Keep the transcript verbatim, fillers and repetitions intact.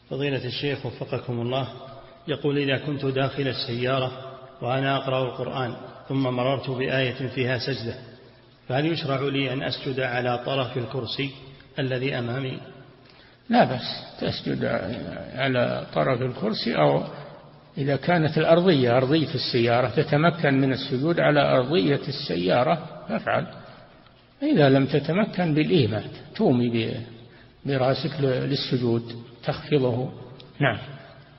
فضيلة الشيخ وفقكم الله، يقول: إذا كنت داخل السيارة وأنا أقرأ القرآن ثم مررت بآية فيها سجدة، فهل يشرع لي أن أسجد على طرف الكرسي الذي أمامي؟ لا بس تسجد على طرف الكرسي، أو إذا كانت الأرضية أرضية السيارة تتمكن من السجود على أرضية السيارة فافعل. إذا لم تتمكن بالإيماء تومي برأسك للسجود تخفضه. نعم.